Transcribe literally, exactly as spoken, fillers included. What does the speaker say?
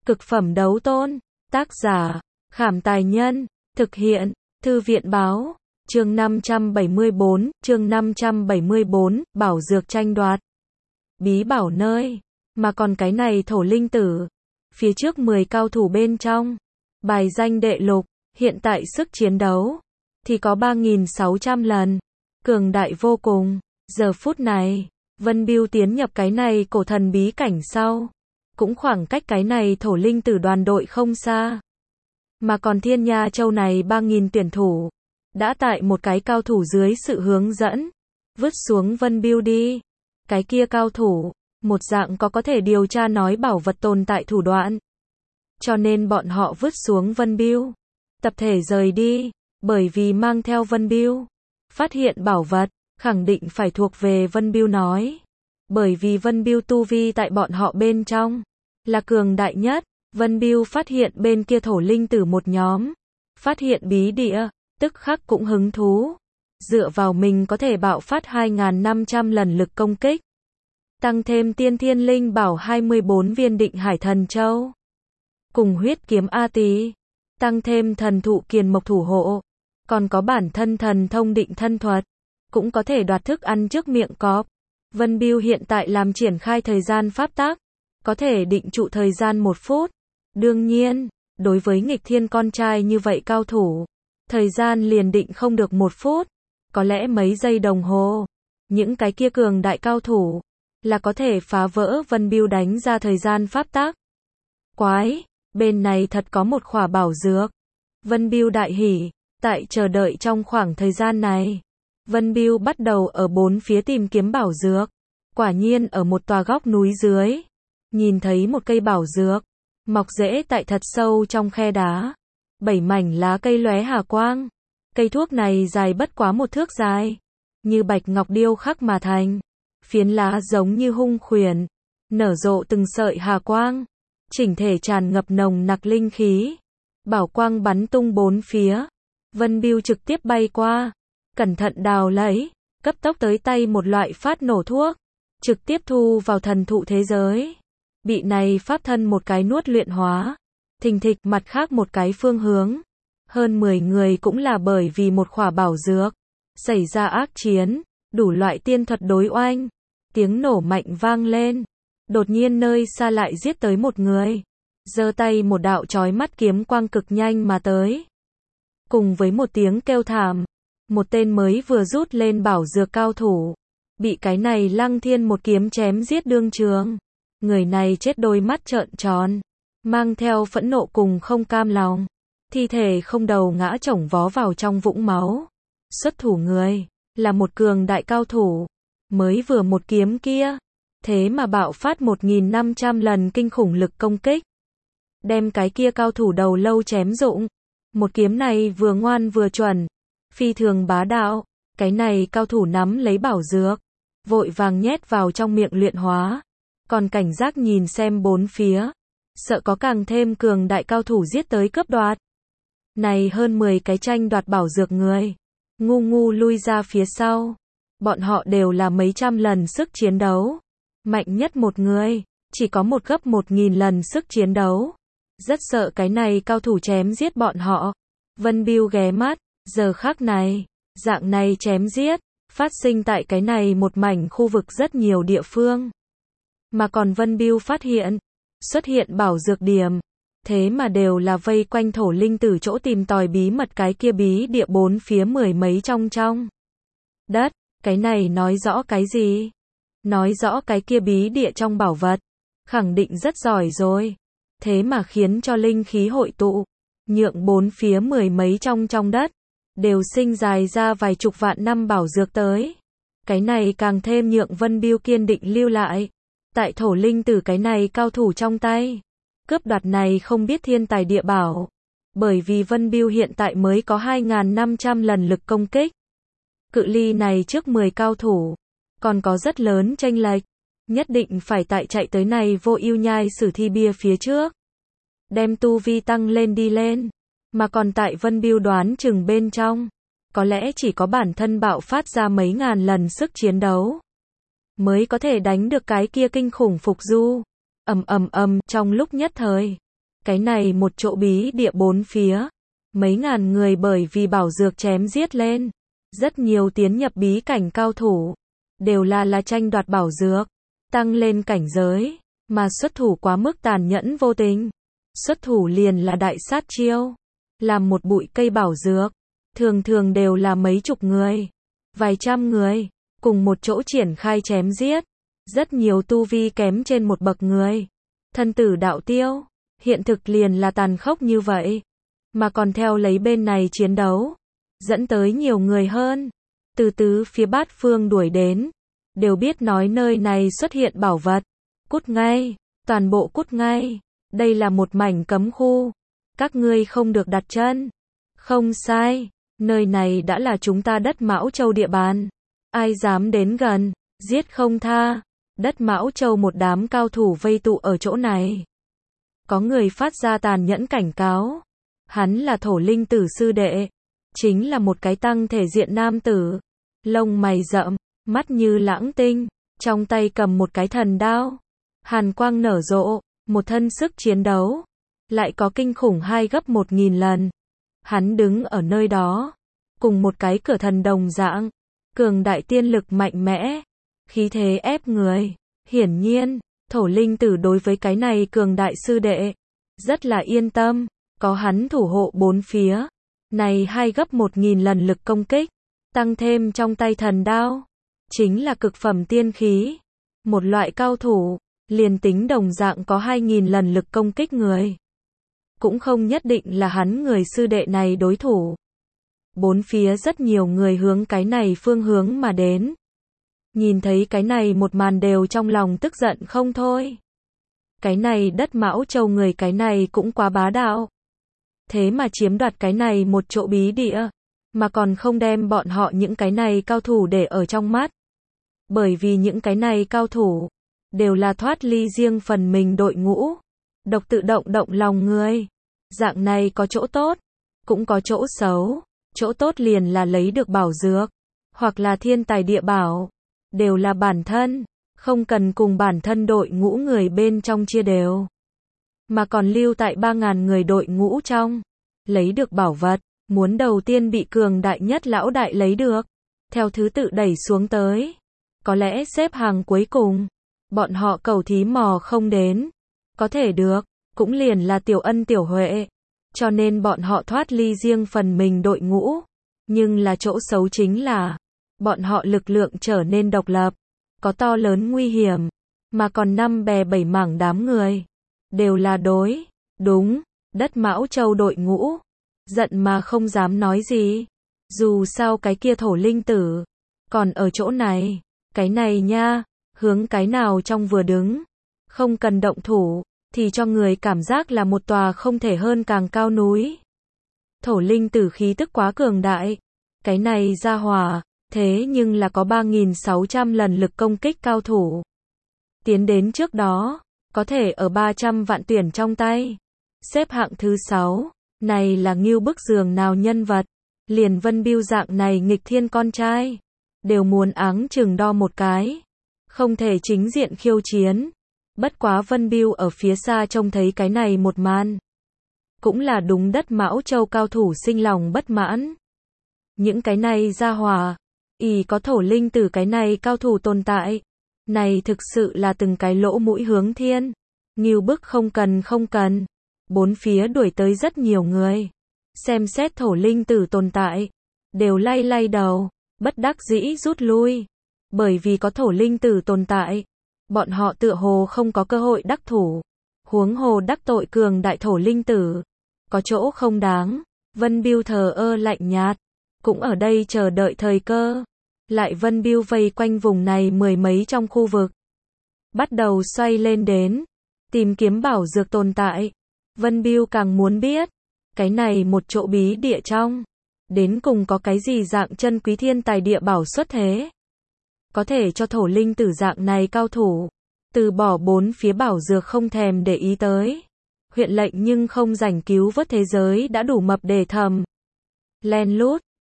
Cực phẩm đấu tôn. Tác giả, Khảm Tài Nhân. Thực hiện, Thư viện Báo. Chương năm trăm bảy mươi bốn, chương năm trăm bảy mươi bốn, bảo dược tranh đoạt. Bí bảo nơi, mà còn cái này thổ linh tử. Phía trước mười cao thủ bên trong. Bài danh đệ lục, hiện tại sức chiến đấu, thì có ba nghìn sáu trăm lần. Cường đại vô cùng. Giờ phút này, Vân Bưu tiến nhập cái này cổ thần bí cảnh sau. Cũng khoảng cách cái này thổ linh tử đoàn đội không xa. Mà còn Thiên Nha Châu này ba nghìn tuyển thủ. Đã tại một cái cao thủ dưới sự hướng dẫn. Vứt xuống Vân Bưu đi. Cái kia cao thủ, một dạng có có thể điều tra nói bảo vật tồn tại thủ đoạn. Cho nên bọn họ vứt xuống Vân Bưu. Tập thể rời đi. Bởi vì mang theo Vân Bưu. Phát hiện bảo vật, khẳng định phải thuộc về Vân Bưu nói. Bởi vì Vân Bưu tu vi tại bọn họ bên trong là cường đại nhất. Vân Bưu phát hiện bên kia thổ linh tử một nhóm. Phát hiện bí địa, tức khắc cũng hứng thú. Dựa vào mình có thể bạo phát hai nghìn năm trăm lần lực công kích. Tăng thêm tiên thiên linh bảo hai mươi bốn viên định hải thần châu. Cùng huyết kiếm A Tý. Tăng thêm thần thụ kiền mộc thủ hộ. Còn có bản thân thần thông định thân thuật. Cũng có thể đoạt thức ăn trước miệng cọp. Vân Bưu hiện tại làm triển khai thời gian pháp tắc. Có thể định trụ thời gian một phút. Đương nhiên, đối với nghịch thiên con trai như vậy cao thủ, thời gian liền định không được một phút. Có lẽ mấy giây đồng hồ. Những cái kia cường đại cao thủ là có thể phá vỡ Vân Bưu đánh ra thời gian pháp tắc. Quái, bên này thật có một khỏa bảo dược. Vân Bưu đại hỉ, tại chờ đợi trong khoảng thời gian này. Vân Bưu bắt đầu ở bốn phía tìm kiếm bảo dược. Quả nhiên ở một tòa góc núi dưới, nhìn thấy một cây bảo dược, mọc rễ tại thật sâu trong khe đá. Bảy mảnh lá cây lóe hà quang. Cây thuốc này dài bất quá một thước dài, như bạch ngọc điêu khắc mà thành. Phiến lá giống như hung khuyển, nở rộ từng sợi hà quang, chỉnh thể tràn ngập nồng nặc linh khí. Bảo quang bắn tung bốn phía. Vân Bưu trực tiếp bay qua, cẩn thận đào lấy, cấp tốc tới tay một loại phát nổ thuốc, trực tiếp thu vào thần thụ thế giới. Bị này pháp thân một cái nuốt luyện hóa. Thình thịch mặt khác một cái phương hướng. Hơn mười người cũng là bởi vì một khỏa bảo dược. Xảy ra ác chiến, đủ loại tiên thuật đối oanh. Tiếng nổ mạnh vang lên. Đột nhiên nơi xa lại giết tới một người. Giơ tay một đạo chói mắt kiếm quang cực nhanh mà tới. Cùng với một tiếng kêu thảm. Một tên mới vừa rút lên bảo dược cao thủ. Bị cái này Lăng Thiên một kiếm chém giết đương trường. Người này chết đôi mắt trợn tròn. Mang theo phẫn nộ cùng không cam lòng. Thi thể không đầu ngã chồng vó vào trong vũng máu. Xuất thủ người, là một cường đại cao thủ. Mới vừa một kiếm kia. Thế mà bạo phát một nghìn năm trăm lần kinh khủng lực công kích. Đem cái kia cao thủ đầu lâu chém rụng. Một kiếm này vừa ngoan vừa chuẩn. Phi thường bá đạo. Cái này cao thủ nắm lấy bảo dược. Vội vàng nhét vào trong miệng luyện hóa. Còn cảnh giác nhìn xem bốn phía. Sợ có càng thêm cường đại cao thủ giết tới cướp đoạt. Này hơn mười cái tranh đoạt bảo dược người. Ngu ngu lui ra phía sau. Bọn họ đều là mấy trăm lần sức chiến đấu. Mạnh nhất một người, chỉ có một gấp một nghìn lần sức chiến đấu. Rất sợ cái này cao thủ chém giết bọn họ. Vân Bưu ghé mắt, giờ khắc này, dạng này chém giết, phát sinh tại cái này một mảnh khu vực rất nhiều địa phương. Mà còn Vân Bưu phát hiện, xuất hiện bảo dược điểm. Thế mà đều là vây quanh thổ linh tử chỗ tìm tòi bí mật cái kia bí địa bốn phía mười mấy trong trong đất. Cái này nói rõ cái gì? Nói rõ cái kia bí địa trong bảo vật. Khẳng định rất giỏi rồi. Thế mà khiến cho linh khí hội tụ. Nhượng bốn phía mười mấy trong trong đất. Đều sinh dài ra vài chục vạn năm bảo dược tới. Cái này càng thêm nhượng Vân Bưu kiên định lưu lại. Tại thổ linh tử cái này cao thủ trong tay. Cướp đoạt này không biết thiên tài địa bảo. Bởi vì Vân Bưu hiện tại mới có hai nghìn năm trăm lần lực công kích. Cự ly này trước mười cao thủ. Còn có rất lớn chênh lệch. Nhất định phải tại chạy tới này vô ưu nhai sử thi bia phía trước. Đem tu vi tăng lên đi lên. Mà còn tại Vân Bưu đoán chừng bên trong. Có lẽ chỉ có bản thân bạo phát ra mấy ngàn lần sức chiến đấu. Mới có thể đánh được cái kia kinh khủng phục du. Ầm ầm ầm trong lúc nhất thời. Cái này một chỗ bí địa bốn phía, mấy ngàn người bởi vì bảo dược chém giết lên, rất nhiều tiến nhập bí cảnh cao thủ, đều là là tranh đoạt bảo dược, tăng lên cảnh giới, mà xuất thủ quá mức tàn nhẫn vô tình. Xuất thủ liền là đại sát chiêu, làm một bụi cây bảo dược, thường thường đều là mấy chục người, vài trăm người, cùng một chỗ triển khai chém giết, rất nhiều tu vi kém trên một bậc người, thân tử đạo tiêu, hiện thực liền là tàn khốc như vậy, mà còn theo lấy bên này chiến đấu, dẫn tới nhiều người hơn, từ tứ phía bát phương đuổi đến, đều biết nói nơi này xuất hiện bảo vật, cút ngay, toàn bộ cút ngay, đây là một mảnh cấm khu, các ngươi không được đặt chân, không sai, nơi này đã là chúng ta đất Mão Châu địa bàn, ai dám đến gần, giết không tha, đất Mão Châu một đám cao thủ vây tụ ở chỗ này. Có người phát ra tàn nhẫn cảnh cáo, hắn là Thổ Linh Tử sư đệ, chính là một cái tăng thể diện nam tử, lông mày rậm, mắt như lãng tinh, trong tay cầm một cái thần đao, hàn quang nở rộ, một thân sức chiến đấu, lại có kinh khủng hai gấp một nghìn lần. Hắn đứng ở nơi đó, cùng một cái cửa thần đồng dạng, cường đại tiên lực mạnh mẽ, khí thế ép người, hiển nhiên, Thổ Linh Tử đối với cái này cường đại sư đệ, rất là yên tâm, có hắn thủ hộ bốn phía, này hai gấp một nghìn lần lực công kích, tăng thêm trong tay thần đao, chính là cực phẩm tiên khí, một loại cao thủ, liền tính đồng dạng có hai nghìn lần lực công kích người, cũng không nhất định là hắn người sư đệ này đối thủ. Bốn phía rất nhiều người hướng cái này phương hướng mà đến. Nhìn thấy cái này một màn đều trong lòng tức giận không thôi. Cái này đất Mão Châu người cái này cũng quá bá đạo. Thế mà chiếm đoạt cái này một chỗ bí địa, mà còn không đem bọn họ những cái này cao thủ để ở trong mắt. Bởi vì những cái này cao thủ, đều là thoát ly riêng phần mình đội ngũ, độc tự động động lòng người. Dạng này có chỗ tốt, cũng có chỗ xấu. Chỗ tốt liền là lấy được bảo dược, hoặc là thiên tài địa bảo, đều là bản thân, không cần cùng bản thân đội ngũ người bên trong chia đều, mà còn lưu tại ba ngàn người đội ngũ trong, lấy được bảo vật, muốn đầu tiên bị cường đại nhất lão đại lấy được, theo thứ tự đẩy xuống tới, có lẽ xếp hàng cuối cùng, bọn họ cầu thí mò không đến, có thể được, cũng liền là tiểu ân tiểu huệ. Cho nên bọn họ thoát ly riêng phần mình đội ngũ, nhưng là chỗ xấu chính là, bọn họ lực lượng trở nên độc lập, có to lớn nguy hiểm, mà còn năm bè bảy mảng đám người, đều là đối, đúng, đất Mão Châu đội ngũ, giận mà không dám nói gì, dù sao cái kia Thổ Linh Tử, còn ở chỗ này, cái này nha, hướng cái nào trong vừa đứng, không cần động thủ, thì cho người cảm giác là một tòa không thể hơn càng cao núi. Thổ Linh Tử khí tức quá cường đại, cái này ra hỏa, thế nhưng là có ba nghìn sáu trăm lần lực công kích cao thủ. Tiến đến trước đó, có thể ở ba trăm vạn tuyển trong tay. Xếp hạng thứ sáu, này là ngưu bức giường nào nhân vật, liền Vân Bưu dạng này nghịch thiên con trai, đều muốn áng chừng đo một cái, không thể chính diện khiêu chiến. Bất quá Vân Bưu ở phía xa trông thấy cái này một màn, cũng là đúng đất Mão Châu cao thủ sinh lòng bất mãn. Những cái này ra hỏa, ỷ có Thổ Linh Tử cái này cao thủ tồn tại, này thực sự là từng cái lỗ mũi hướng thiên, ngưu bức không cần không cần, bốn phía đuổi tới rất nhiều người, xem xét Thổ Linh Tử tồn tại, đều lay lay đầu, bất đắc dĩ rút lui, bởi vì có Thổ Linh Tử tồn tại. Bọn họ tựa hồ không có cơ hội đắc thủ, huống hồ đắc tội cường đại Thổ Linh Tử, có chỗ không đáng. Vân Bưu thờ ơ lạnh nhạt, cũng ở đây chờ đợi thời cơ. Lại Vân Bưu vây quanh vùng này mười mấy trong khu vực, bắt đầu xoay lên đến, tìm kiếm bảo dược tồn tại. Vân Bưu càng muốn biết, cái này một chỗ bí địa trong, đến cùng có cái gì dạng chân quý thiên tài địa bảo xuất thế. Có thể cho Thổ Linh Tử dạng này cao thủ, từ bỏ bốn phía bảo dược không thèm để ý tới. Huyện lệnh nhưng không rảnh cứu vớt thế giới đã đủ mập để thầm. Len lút,